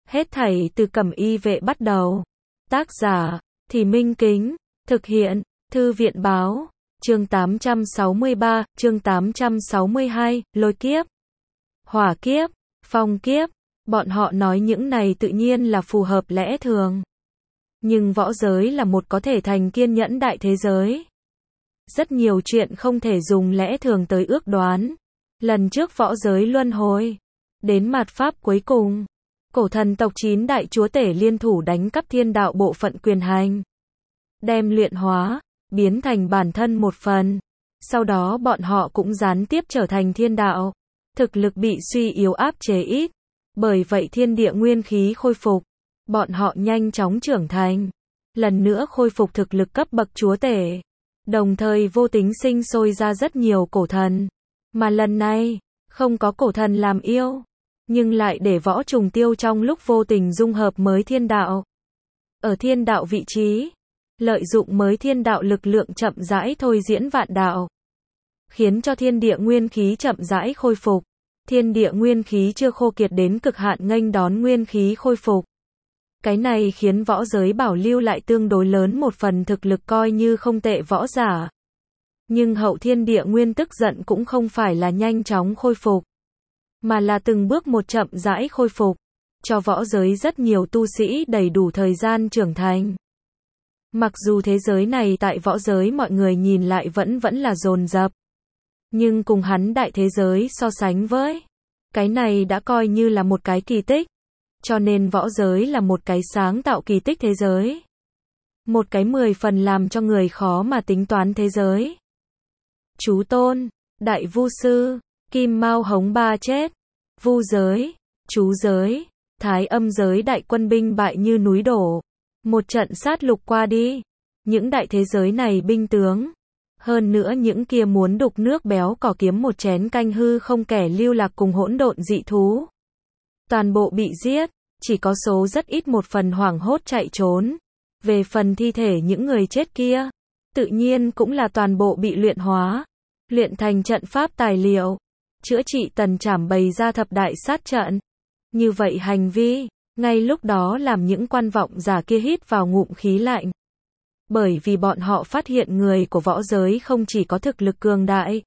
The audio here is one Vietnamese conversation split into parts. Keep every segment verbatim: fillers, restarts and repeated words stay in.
Hết thảy từ Cẩm Y Vệ bắt đầu. Tác giả, Thì Minh Kính. Thực hiện, Thư viện Báo. Chương tám trăm sáu mươi ba, chương tám trăm sáu mươi hai, lôi kiếp, hỏa kiếp, phong kiếp. Bọn họ nói những này tự nhiên là phù hợp lẽ thường. Nhưng võ giới là một có thể thành kiên nhẫn đại thế giới. Rất nhiều chuyện không thể dùng lẽ thường tới ước đoán. Lần trước võ giới luân hồi, đến mạt pháp cuối cùng, cổ thần tộc chín đại chúa tể liên thủ đánh cắp thiên đạo bộ phận quyền hành, đem luyện hóa, biến thành bản thân một phần. Sau đó bọn họ cũng gián tiếp trở thành thiên đạo. Thực lực bị suy yếu áp chế ít. Bởi vậy thiên địa nguyên khí khôi phục. Bọn họ nhanh chóng trưởng thành. Lần nữa khôi phục thực lực cấp bậc chúa tể. Đồng thời vô tính sinh sôi ra rất nhiều cổ thần. Mà lần này, không có cổ thần làm yêu. Nhưng lại để võ trùng tiêu trong lúc vô tình dung hợp mới thiên đạo. Ở thiên đạo vị trí, lợi dụng mới thiên đạo lực lượng chậm rãi thôi diễn vạn đạo. Khiến cho thiên địa nguyên khí chậm rãi khôi phục. Thiên địa nguyên khí chưa khô kiệt đến cực hạn nghênh đón nguyên khí khôi phục. Cái này khiến võ giới bảo lưu lại tương đối lớn một phần thực lực coi như không tệ võ giả. Nhưng hậu thiên địa nguyên tức giận cũng không phải là nhanh chóng khôi phục. Mà là từng bước một chậm rãi khôi phục. Cho võ giới rất nhiều tu sĩ đầy đủ thời gian trưởng thành. Mặc dù thế giới này tại võ giới mọi người nhìn lại vẫn vẫn là dồn dập. Nhưng cùng hắn đại thế giới so sánh với, cái này đã coi như là một cái kỳ tích. Cho nên võ giới là một cái sáng tạo kỳ tích thế giới. Một cái mười phần làm cho người khó mà tính toán thế giới. Chú Tôn, Đại Vu Sư, Kim Mao Hống Ba chết, Vu giới, Chú giới, Thái Âm giới đại quân binh bại như núi đổ. Một trận sát lục qua đi, những đại thế giới này binh tướng, hơn nữa những kia muốn đục nước béo cỏ kiếm một chén canh hư không kẻ lưu lạc cùng hỗn độn dị thú. Toàn bộ bị giết, chỉ có số rất ít một phần hoảng hốt chạy trốn. Về phần thi thể những người chết kia, tự nhiên cũng là toàn bộ bị luyện hóa, luyện thành trận pháp tài liệu, chữa trị tần trảm bày ra thập đại sát trận. Như vậy hành vi, ngay lúc đó làm những quan vọng giả kia hít vào ngụm khí lạnh. Bởi vì bọn họ phát hiện người của võ giới không chỉ có thực lực cường đại,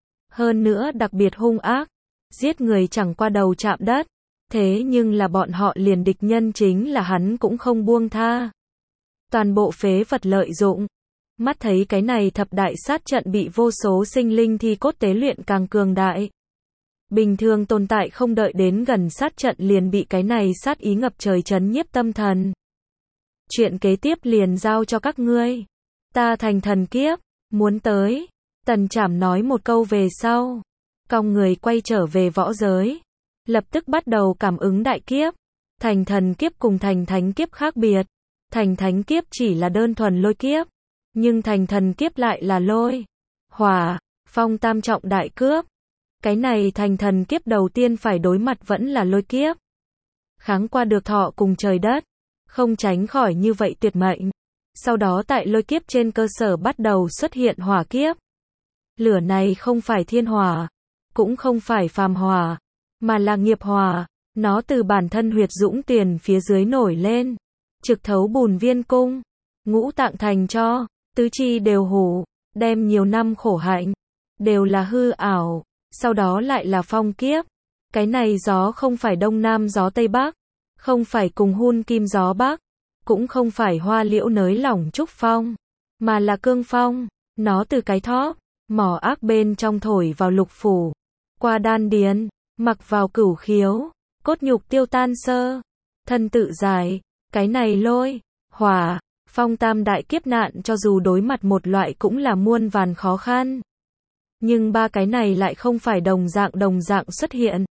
hơn nữa đặc biệt hung ác, giết người chẳng qua đầu chạm đất. Thế nhưng là bọn họ liền địch nhân chính là hắn cũng không buông tha. Toàn bộ phế vật lợi dụng. Mắt thấy cái này thập đại sát trận bị vô số sinh linh thi cốt tế luyện càng cường đại. Bình thường tồn tại không đợi đến gần sát trận liền bị cái này sát ý ngập trời chấn nhiếp tâm thần. Chuyện kế tiếp liền giao cho các ngươi. Ta thành thần kiếp, muốn tới. Tần Trảm nói một câu về sau. Cong người quay trở về võ giới. Lập tức bắt đầu cảm ứng đại kiếp. Thành thần kiếp cùng thành thánh kiếp khác biệt. Thành thánh kiếp chỉ là đơn thuần lôi kiếp. Nhưng thành thần kiếp lại là lôi, hỏa, phong tam trọng đại cướp. Cái này thành thần kiếp đầu tiên phải đối mặt vẫn là lôi kiếp. Kháng qua được thọ cùng trời đất. Không tránh khỏi như vậy tuyệt mệnh. Sau đó tại lôi kiếp trên cơ sở bắt đầu xuất hiện hỏa kiếp. Lửa này không phải thiên hỏa, cũng không phải phàm hỏa, mà là nghiệp hỏa. Nó từ bản thân huyệt dũng tiền phía dưới nổi lên, trực thấu bùn viên cung, ngũ tạng thành cho, tứ chi đều hủ, đem nhiều năm khổ hạnh, đều là hư ảo. Sau đó lại là phong kiếp. Cái này gió không phải đông nam gió tây bắc, không phải cùng hun kim gió bắc, cũng không phải hoa liễu nới lỏng trúc phong, mà là cương phong. Nó từ cái thóp, mỏ ác bên trong thổi vào lục phủ, qua đan điền, mặc vào cửu khiếu, cốt nhục tiêu tan sơ, thân tự giải. Cái này lôi, hỏa, phong tam đại kiếp nạn cho dù đối mặt một loại cũng là muôn vàn khó khăn. Nhưng ba cái này lại không phải đồng dạng đồng dạng xuất hiện,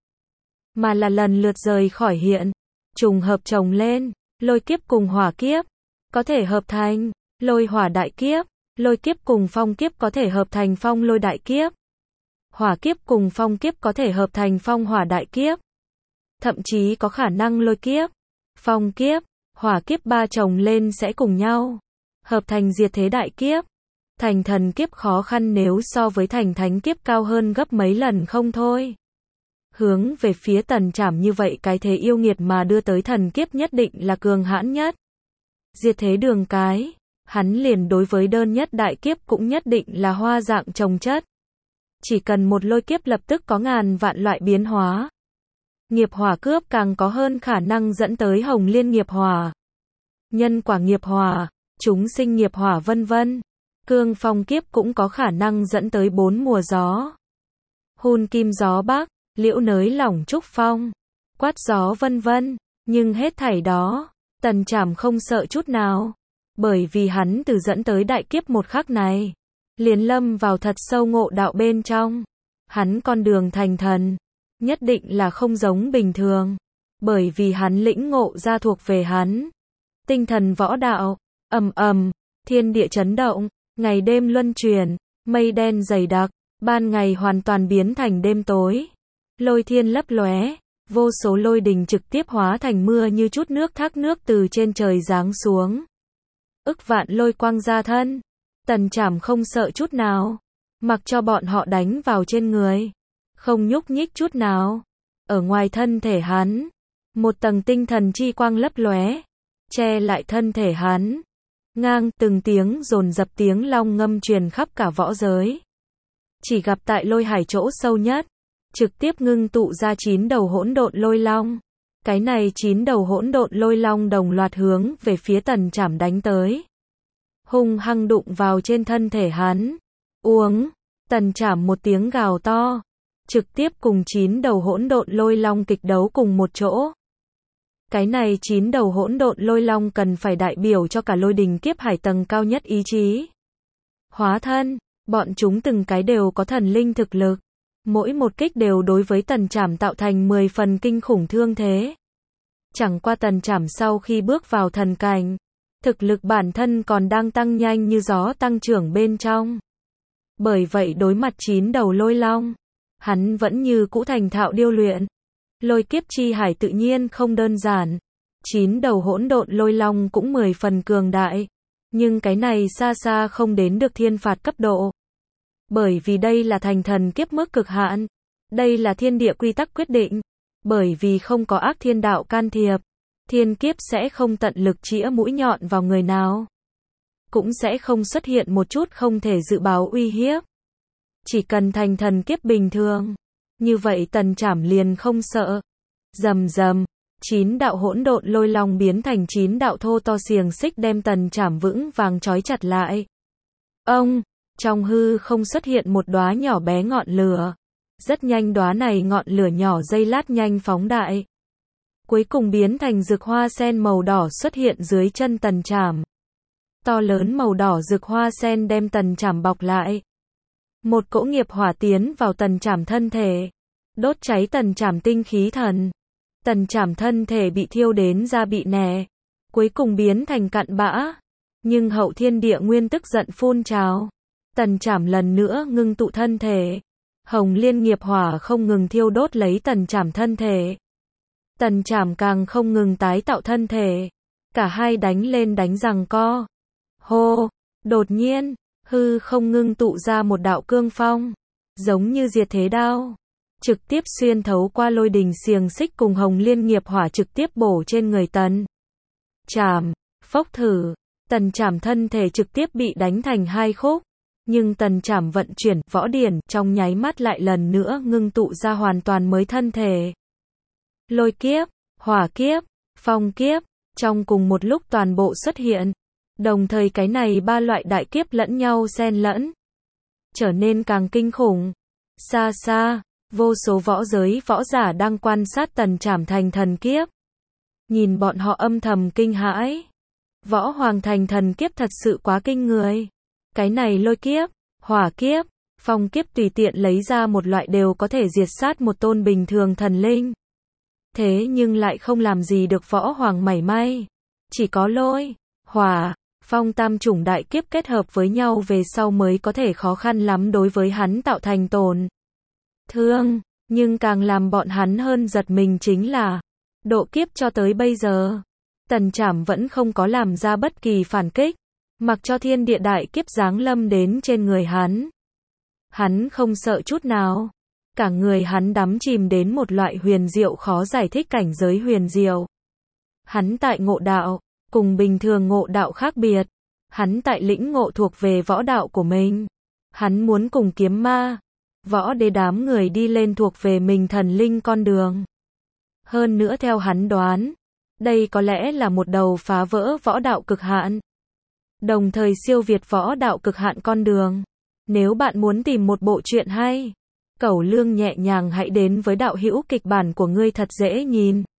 mà là lần lượt rời khỏi hiện, trùng hợp chồng lên. Lôi kiếp cùng hỏa kiếp có thể hợp thành lôi hỏa đại kiếp, lôi kiếp cùng phong kiếp có thể hợp thành phong lôi đại kiếp, hỏa kiếp cùng phong kiếp có thể hợp thành phong hỏa đại kiếp, thậm chí có khả năng lôi kiếp, phong kiếp, hỏa kiếp ba chồng lên sẽ cùng nhau hợp thành diệt thế đại kiếp. Thành thần kiếp khó khăn nếu so với thành thánh kiếp cao hơn gấp mấy lần không thôi. hướng về phía Tần Trảm như vậy cái thế yêu nghiệt mà đưa tới thần kiếp nhất định là cường hãn nhất. Diệt thế đường cái, hắn liền đối với đơn nhất đại kiếp cũng nhất định là hoa dạng trồng chất. Chỉ cần một lôi kiếp lập tức có ngàn vạn loại biến hóa. Nghiệp hỏa cướp càng có hơn khả năng dẫn tới hồng liên nghiệp hỏa, nhân quả nghiệp hỏa, chúng sinh nghiệp hỏa vân vân. Cương phong kiếp cũng có khả năng dẫn tới bốn mùa gió. Hun kim gió bắc, liễu nới lỏng trúc phong, quát gió vân vân, nhưng hết thảy đó, Tần Trảm không sợ chút nào, bởi vì hắn từ dẫn tới đại kiếp một khắc này, liền lâm vào thật sâu ngộ đạo bên trong. Hắn con đường thành thần, nhất định là không giống bình thường, bởi vì hắn lĩnh ngộ ra thuộc về hắn. Tinh thần võ đạo, ầm ầm, thiên địa chấn động, ngày đêm luân chuyển, mây đen dày đặc, ban ngày hoàn toàn biến thành đêm tối. Lôi thiên lấp lóe, vô số lôi đình trực tiếp hóa thành mưa như chút nước thác nước từ trên trời giáng xuống. Ức vạn lôi quang ra thân, Tần Trảm không sợ chút nào, mặc cho bọn họ đánh vào trên người, không nhúc nhích chút nào. Ở ngoài thân thể hắn, một tầng tinh thần chi quang lấp lóe, che lại thân thể hắn. Ngang từng tiếng dồn dập tiếng long ngâm truyền khắp cả võ giới. Chỉ gặp tại lôi hải chỗ sâu nhất, trực tiếp ngưng tụ ra chín đầu hỗn độn lôi long. Cái này chín đầu hỗn độn lôi long đồng loạt hướng về phía Tần Trảm đánh tới, hung hăng đụng vào trên thân thể hắn. Uống, Tần Trảm một tiếng gào to, trực tiếp cùng chín đầu hỗn độn lôi long kịch đấu cùng một chỗ. Cái này chín đầu hỗn độn lôi long cần phải đại biểu cho cả lôi đình kiếp hải tầng cao nhất ý chí. Hóa thân, bọn chúng từng cái đều có thần linh thực lực. Mỗi một kích đều đối với Tần Trảm tạo thành mười phần kinh khủng thương thế. Chẳng qua Tần Trảm sau khi bước vào thần cảnh, thực lực bản thân còn đang tăng nhanh như gió tăng trưởng bên trong. Bởi vậy đối mặt chín đầu lôi long, hắn vẫn như cũ thành thạo điêu luyện. Lôi kiếp chi hải tự nhiên không đơn giản. Chín đầu hỗn độn lôi long cũng mười phần cường đại. Nhưng cái này xa xa không đến được thiên phạt cấp độ. Bởi vì đây là thành thần kiếp mức cực hạn. Đây là thiên địa quy tắc quyết định. Bởi vì không có ác thiên đạo can thiệp, thiên kiếp sẽ không tận lực chĩa mũi nhọn vào người nào. Cũng sẽ không xuất hiện một chút không thể dự báo uy hiếp. Chỉ cần thành thần kiếp bình thường, như vậy Tần Trảm liền không sợ. Rầm rầm, chín đạo hỗn độn lôi long biến thành chín đạo thô to xiềng xích đem Tần Trảm vững vàng trói chặt lại. Ông, trong hư không xuất hiện một đóa nhỏ bé ngọn lửa. Rất nhanh đóa này ngọn lửa nhỏ giây lát nhanh phóng đại. Cuối cùng biến thành rực hoa sen màu đỏ xuất hiện dưới chân Tần Trảm. To lớn màu đỏ rực hoa sen đem Tần Trảm bọc lại. Một cỗ nghiệp hỏa tiến vào Tần Trảm thân thể, đốt cháy Tần Trảm tinh khí thần. Tần Trảm thân thể bị thiêu đến da bị nẻ, cuối cùng biến thành cặn bã. Nhưng hậu thiên địa nguyên tức giận phun trào. Tần Trảm lần nữa ngưng tụ thân thể. Hồng liên nghiệp hỏa không ngừng thiêu đốt lấy Tần Trảm thân thể. Tần Trảm càng không ngừng tái tạo thân thể. Cả hai đánh lên đánh giằng co. Hô, đột nhiên, hư không ngưng tụ ra một đạo cương phong, giống như diệt thế đao, trực tiếp xuyên thấu qua lôi đình xiềng xích cùng hồng liên nghiệp hỏa trực tiếp bổ trên người Tần Trảm. Phốc thử, Tần Trảm thân thể trực tiếp bị đánh thành hai khúc. Nhưng Tần Trảm vận chuyển võ điển trong nháy mắt lại lần nữa ngưng tụ ra hoàn toàn mới thân thể. Lôi kiếp, hỏa kiếp, phong kiếp, trong cùng một lúc toàn bộ xuất hiện. Đồng thời cái này ba loại đại kiếp lẫn nhau xen lẫn, trở nên càng kinh khủng. Xa xa, vô số võ giới võ giả đang quan sát Tần Trảm thành thần kiếp. Nhìn bọn họ âm thầm kinh hãi. Võ hoàng thành thần kiếp thật sự quá kinh người. Cái này lôi kiếp, hỏa kiếp, phong kiếp tùy tiện lấy ra một loại đều có thể diệt sát một tôn bình thường thần linh. Thế nhưng lại không làm gì được võ hoàng mảy may. Chỉ có lôi, hỏa, phong tam chủng đại kiếp kết hợp với nhau về sau mới có thể khó khăn lắm đối với hắn tạo thành tổn thương. Nhưng càng làm bọn hắn hơn giật mình chính là, độ kiếp cho tới bây giờ, Tần Trảm vẫn không có làm ra bất kỳ phản kích. Mặc cho thiên địa đại kiếp giáng lâm đến trên người hắn, hắn không sợ chút nào. Cả người hắn đắm chìm đến một loại huyền diệu khó giải thích cảnh giới huyền diệu. Hắn tại ngộ đạo, cùng bình thường ngộ đạo khác biệt. Hắn tại lĩnh ngộ thuộc về võ đạo của mình. Hắn muốn cùng kiếm ma, võ đế đám người đi lên thuộc về mình thần linh con đường. Hơn nữa theo hắn đoán, đây có lẽ là một đầu phá vỡ võ đạo cực hạn. Đồng thời siêu việt võ đạo cực hạn con đường. Nếu bạn muốn tìm một bộ truyện hay, Cẩu Lương nhẹ nhàng hãy đến với đạo hữu kịch bản của ngươi thật dễ nhìn.